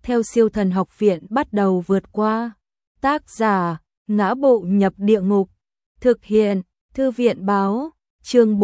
theo Siêu Thần Học Viện bắt đầu vượt qua. Tác giả: Ngã Bộ Nhập Địa Ngục. Thực hiện: Thư viện báo. Chương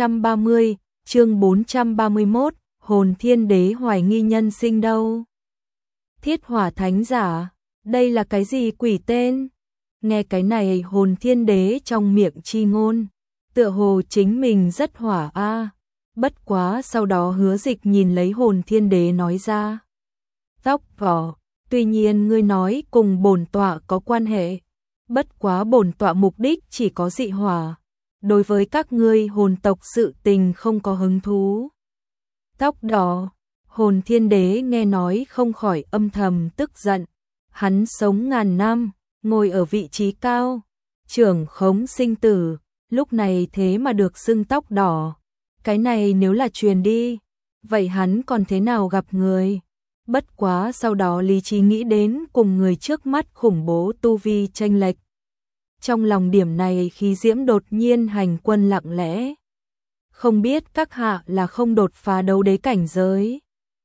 430, chương 431, Hồn Thiên Đế hoài nghi nhân sinh đâu. Thiết Hỏa Thánh Giả, đây là cái gì quỷ tên? Nghe cái này Hồn Thiên Đế trong miệng chi ngôn, tựa hồ chính mình rất hỏa a. Bất quá sau đó Hứa Dịch nhìn lấy Hồn Thiên Đế nói ra. Tóc vỏ, tuy nhiên ngươi nói cùng bổn tọa có quan hệ, bất quá bổn tọa mục đích chỉ có dị hỏa, đối với các ngươi hồn tộc sự tình không có hứng thú. Tóc đỏ, Hồn Thiên Đế nghe nói không khỏi âm thầm tức giận, hắn sống ngàn năm, ngồi ở vị trí cao, trưởng khống sinh tử, lúc này thế mà được xưng tóc đỏ. Cái này nếu là truyền đi, vậy hắn còn thế nào gặp người? Bất quá sau đó lý trí nghĩ đến cùng người trước mắt khủng bố tu vi chênh lệch. Trong lòng điểm này khí diễm đột nhiên hành quân lặng lẽ. Không biết các hạ là không đột phá đấu đế cảnh giới.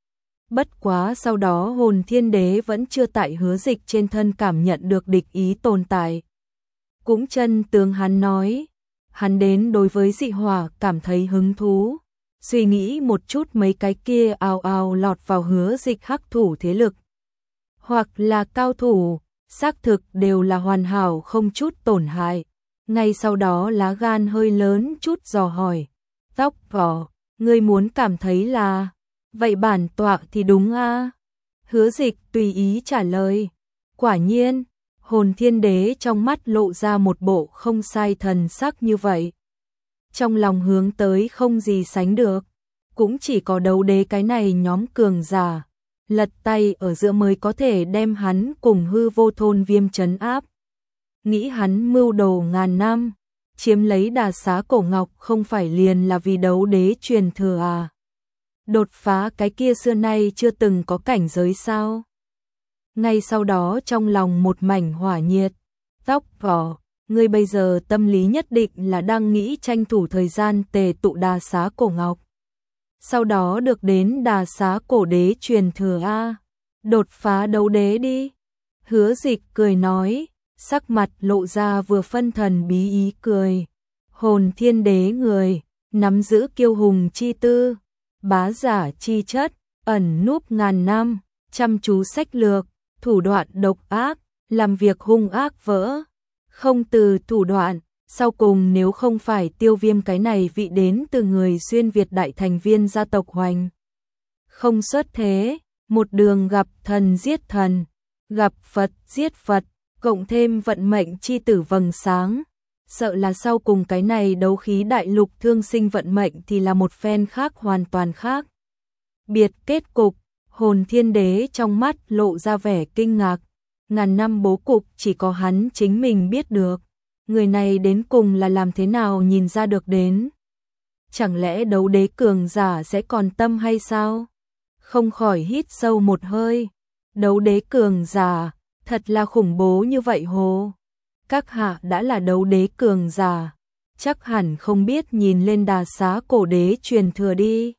Bất quá sau đó Hồn Thiên Đế vẫn chưa tại Hứa Dịch trên thân cảm nhận được địch ý tồn tại. Cũng chân tướng hắn nói, hắn đến đối với dị hỏa cảm thấy hứng thú. Suy nghĩ một chút mấy cái kia ào ào lọt vào Hứa Dịch hắc thủ thế lực. Hoặc là cao thủ, xác thực đều là hoàn hảo không chút tổn hại. Ngay sau đó lá gan hơi lớn chút dò hỏi. Tóc vỏ, ngươi muốn cảm thấy là... Vậy bản tọa thì đúng a. Hứa Dịch tùy ý trả lời. Quả nhiên, Hồn Thiên Đế trong mắt lộ ra một bộ không sai thần sắc như vậy. Trong lòng hướng tới không gì sánh được, cũng chỉ có đấu đế cái này nhóm cường giả, lật tay ở giữa mới có thể đem hắn cùng Hư Vô Thôn Viêm trấn áp. Nghĩ hắn mưu đồ ngàn năm, chiếm lấy Đà Xá Cổ Ngọc không phải liền là vì đấu đế truyền thừa à? Đột phá cái kia xưa nay chưa từng có cảnh giới sao? Ngay sau đó trong lòng một mảnh hỏa nhiệt. Tóc vỏ, ngươi bây giờ tâm lý nhất định là đang nghĩ tranh thủ thời gian tề tụ Đà Xá Cổ Ngọc. Sau đó được đến Đà Xá Cổ Đế truyền thừa a, đột phá đấu đế đi. Hứa Dịch cười nói, sắc mặt lộ ra vừa phân thần bí ý cười. Hồn Thiên Đế người, nắm giữ kiêu hùng chi tư, bá giả chi chất, ẩn núp ngàn năm, chăm chú sách lược, thủ đoạn độc ác, làm việc hung ác vỡ. Không từ thủ đoạn, sau cùng nếu không phải Tiêu Viêm cái này vị đến từ người xuyên Việt đại thành viên gia tộc Hoành. Không xuất thế, một đường gặp thần giết thần, gặp Phật giết Phật, cộng thêm vận mệnh chi tử vầng sáng. Sợ là sau cùng cái này đấu khí đại lục thương sinh vận mệnh thì là một phen khác hoàn toàn khác. Biệt kết cục, Hồn Thiên Đế trong mắt lộ ra vẻ kinh ngạc. Ngàn năm bố cục chỉ có hắn chính mình biết được. Người này đến cùng là làm thế nào nhìn ra được đến? Chẳng lẽ đấu đế cường giả sẽ còn tâm hay sao? Không khỏi hít sâu một hơi. Đấu đế cường giả, thật là khủng bố như vậy hồ. Các hạ đã là đấu đế cường giả, chắc hẳn không biết nhìn lên Đà Xá Cổ Đế truyền thừa đi.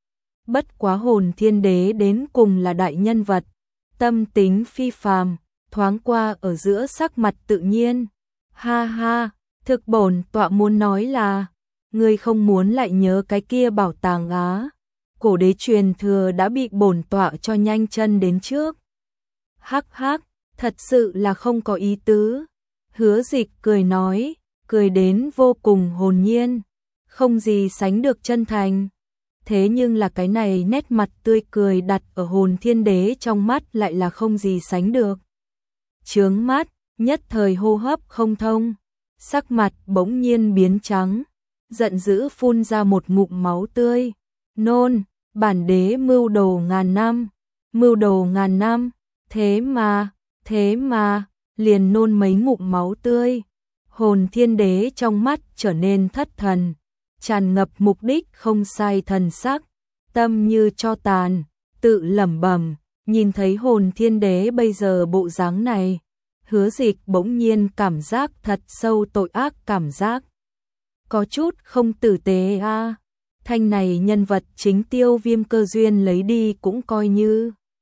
Bất quá Hồn Thiên Đế đến cùng là đại nhân vật, tâm tính phi phàm, thoáng qua ở giữa sắc mặt tự nhiên. Ha ha, thực bổn tọa muốn nói là, ngươi không muốn lại nhớ cái kia bảo tàng á. Cổ đế truyền thừa đã bị bổn tọa cho nhanh chân đến trước. Hắc hắc, thật sự là không có ý tứ. Hứa Dịch cười nói, cười đến vô cùng hồn nhiên, không gì sánh được chân thành. Thế nhưng là cái này nét mặt tươi cười đặt ở Hồn Thiên Đế trong mắt lại là không gì sánh được. Chướng mắt, nhất thời hô hấp không thông, sắc mặt bỗng nhiên biến trắng, giận dữ phun ra một ngụm máu tươi. Nôn, bản đế mưu đồ ngàn năm, mưu đồ ngàn năm, thế mà, liền nôn mấy ngụm máu tươi. Hồn Thiên Đế trong mắt trở nên thất thần, tràn ngập mục đích không sai thần sắc, tâm như tro tàn, tự lẩm bẩm. Nhìn thấy Hồn Thiên Đế bây giờ bộ dáng này, Hứa Dịch bỗng nhiên cảm giác thật sâu tội ác cảm giác. Có chút không tử tế a. Thanh này nhân vật chính Tiêu Viêm cơ duyên lấy đi cũng coi như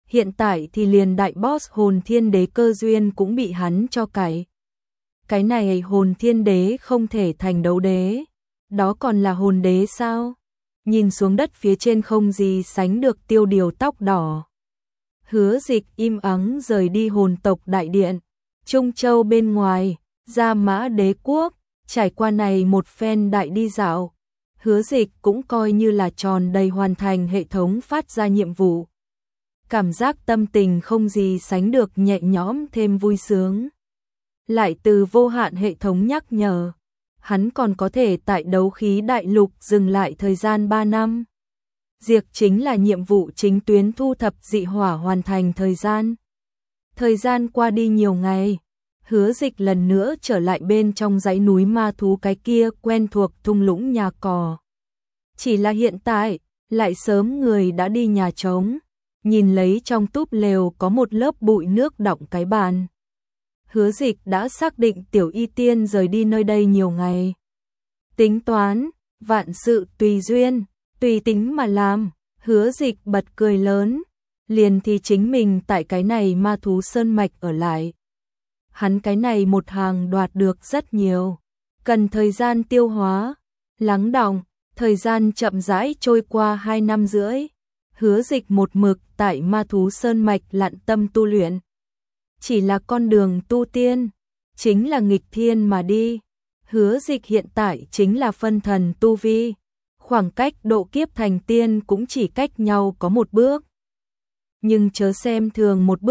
hiện tại thì liền đại boss hồn thiên đế cơ duyên cũng bị hắn cho cải. Cái này hồn thiên đế không thể thành đấu đế, đó còn là hồn đế sao? Nhìn xuống đất phía trên không gì sánh được Tiêu Điều tóc đỏ. Hứa Dịch im ắng rời đi hồn tộc đại điện, Trung Châu bên ngoài, Gia Mã Đế quốc, trải qua này một phen đại đi dạo, Hứa Dịch cũng coi như là tròn đầy hoàn thành hệ thống phát ra nhiệm vụ. Cảm giác tâm tình không gì sánh được nhẹ nhõm thêm vui sướng. Lại từ vô hạn hệ thống nhắc nhở, hắn còn có thể tại đấu khí đại lục dừng lại thời gian 3 năm. Diệt chính là nhiệm vụ chính tuyến thu thập dị hỏa hoàn thành thời gian. Thời gian qua đi nhiều ngày, Hứa Dịch lần nữa trở lại bên trong dãy núi ma thú cái kia quen thuộc thung lũng nhà cò. Chỉ là hiện tại, lại sớm người đã đi nhà trống, nhìn lấy trong túp lều có một lớp bụi nước đọng cái bàn. Hứa Dịch đã xác định Tiểu Y Tiên rời đi nơi đây nhiều ngày. Tính toán, vạn sự tùy duyên, tùy tính mà làm, Hứa Dịch bật cười lớn, liền thì chính mình tại cái này ma thú sơn mạch ở lại. Hắn cái này một hàng đoạt được rất nhiều, cần thời gian tiêu hóa, lắng đọng, thời gian chậm rãi trôi qua 2 năm rưỡi. Hứa Dịch một mực tại ma thú sơn mạch lặn tâm tu luyện. Chỉ là con đường tu tiên, chính là nghịch thiên mà đi. Hứa Dịch hiện tại chính là phân thần tu vi, khoảng cách độ kiếp thành tiên cũng chỉ cách nhau có một bước. Nhưng chớ xem thường một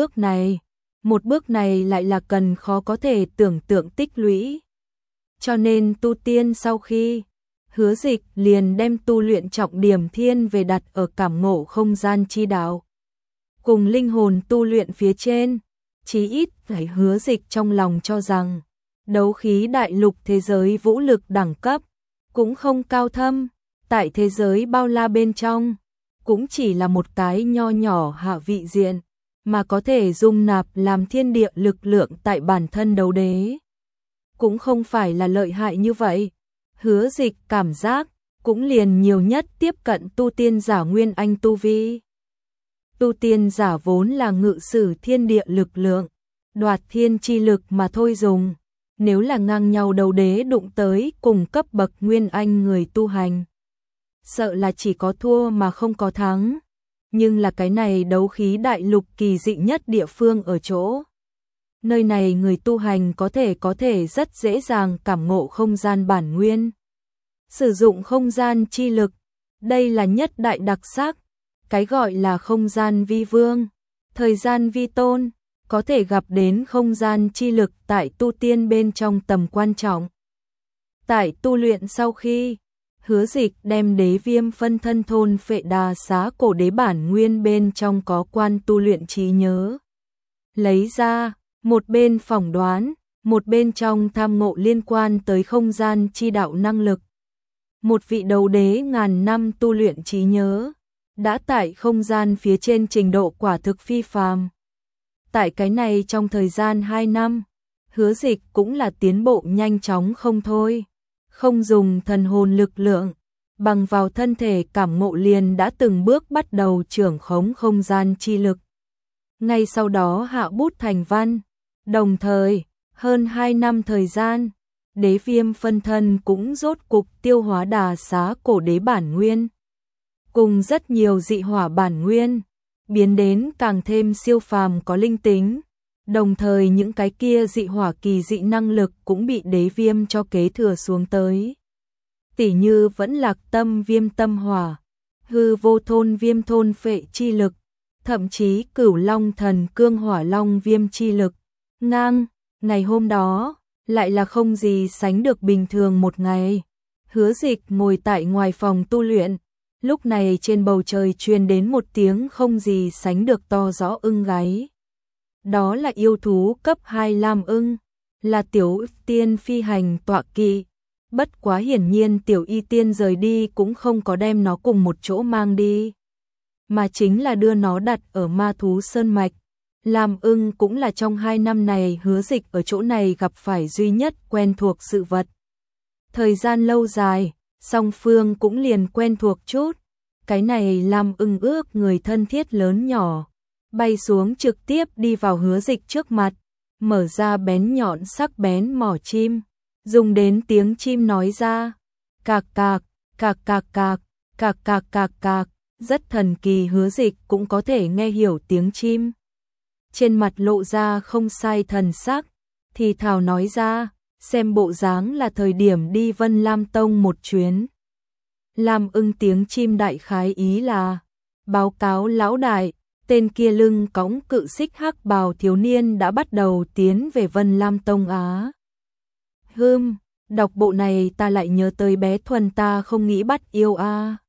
bước này lại là cần khó có thể tưởng tượng tích lũy. Cho nên tu tiên sau khi, Hứa Dịch liền đem tu luyện trọng điểm thiên về đặt ở cảm ngộ không gian chi đạo. Cùng linh hồn tu luyện phía trên, chí ít phải Hứa Dịch trong lòng cho rằng, đấu khí đại lục thế giới vũ lực đẳng cấp, cũng không cao thâm, tại thế giới bao la bên trong, cũng chỉ là một cái nho nhỏ hạ vị diện, mà có thể dung nạp làm thiên địa lực lượng tại bản thân đấu đế. Cũng không phải là lợi hại như vậy. Hứa Dịch cảm giác, cũng liền nhiều nhất tiếp cận tu tiên giả nguyên anh tu vi. Tu tiên giả vốn là ngự sử thiên địa lực lượng, đoạt thiên chi lực mà thôi dùng. Nếu là ngang nhau đấu đế đụng tới cùng cấp bậc nguyên anh người tu hành, sợ là chỉ có thua mà không có thắng. Nhưng là cái này đấu khí đại lục kỳ dị nhất địa phương ở chỗ. Nơi này người tu hành có thể rất dễ dàng cảm ngộ không gian bản nguyên. Sử dụng không gian chi lực, đây là nhất đại đặc sắc. Cái gọi là không gian vi vương, thời gian vi tôn, có thể gặp đến không gian chi lực tại tu tiên bên trong tầm quan trọng. Tại tu luyện sau khi, Hứa Dịch đem đế viêm phân thân thôn phệ đà xá cổ đế bản nguyên bên trong có quan tu luyện trí nhớ. Lấy ra, một bên phỏng đoán, một bên trong tham ngộ liên quan tới không gian chi đạo năng lực. Một vị đấu đế ngàn năm tu luyện trí nhớ, đã tại không gian phía trên trình độ quả thực phi phàm. Tại cái này trong thời gian 2 năm, Hứa Dịch cũng là tiến bộ nhanh chóng không thôi. Không dùng thần hồn lực lượng, bằng vào thân thể cảm ngộ liền đã từng bước bắt đầu trưởng khống không gian chi lực. Ngay sau đó hạ bút thành văn, đồng thời, hơn 2 năm thời gian, đế viêm phân thân cũng rốt cục tiêu hóa đà xá cổ đế bản nguyên. Cùng rất nhiều dị hỏa bản nguyên, biến đến càng thêm siêu phàm có linh tính. Đồng thời những cái kia dị hỏa kỳ dị năng lực cũng bị đế viêm cho kế thừa xuống tới. Tỉ như vẫn lạc tâm viêm tâm hỏa, hư vô thôn viêm thôn phệ chi lực, thậm chí cửu long thần cương hỏa long viêm chi lực. Ngang, ngày hôm đó, lại là không gì sánh được bình thường một ngày. Hứa Dịch ngồi tại ngoài phòng tu luyện, lúc này trên bầu trời truyền đến một tiếng không gì sánh được to rõ ưng gáy. Đó là yêu thú cấp 2 lam ưng, là tiểu tiên phi hành tọa kỵ. Bất quá hiển nhiên tiểu y tiên rời đi cũng không có đem nó cùng một chỗ mang đi, mà chính là đưa nó đặt ở ma thú sơn mạch. Lam ưng cũng là trong 2 năm này Hứa Dịch ở chỗ này gặp phải duy nhất quen thuộc sự vật. Thời gian lâu dài, song phương cũng liền quen thuộc chút. Cái này Lam ưng ước người thân thiết lớn nhỏ. bay xuống trực tiếp đi vào Hứa Dịch trước mặt, mở ra bén nhọn sắc bén mỏ chim, dùng đến tiếng chim nói ra, cạc cạc, cạc cạc cạc, cạc cạc cạc cạc, rất thần kỳ. Hứa Dịch cũng có thể nghe hiểu tiếng chim. Trên mặt lộ ra không sai thần sắc, thì thào nói ra, xem bộ dáng là thời điểm đi Vân Lam Tông một chuyến. Lam Ưng tiếng chim đại khái ý là, báo cáo lão đại, tên kia lưng cõng cự xích hắc bào thiếu niên đã bắt đầu tiến về Vân Lam Tông á. Đọc bộ này ta lại nhớ tới bé Thuần ta không nghĩ bắt yêu a.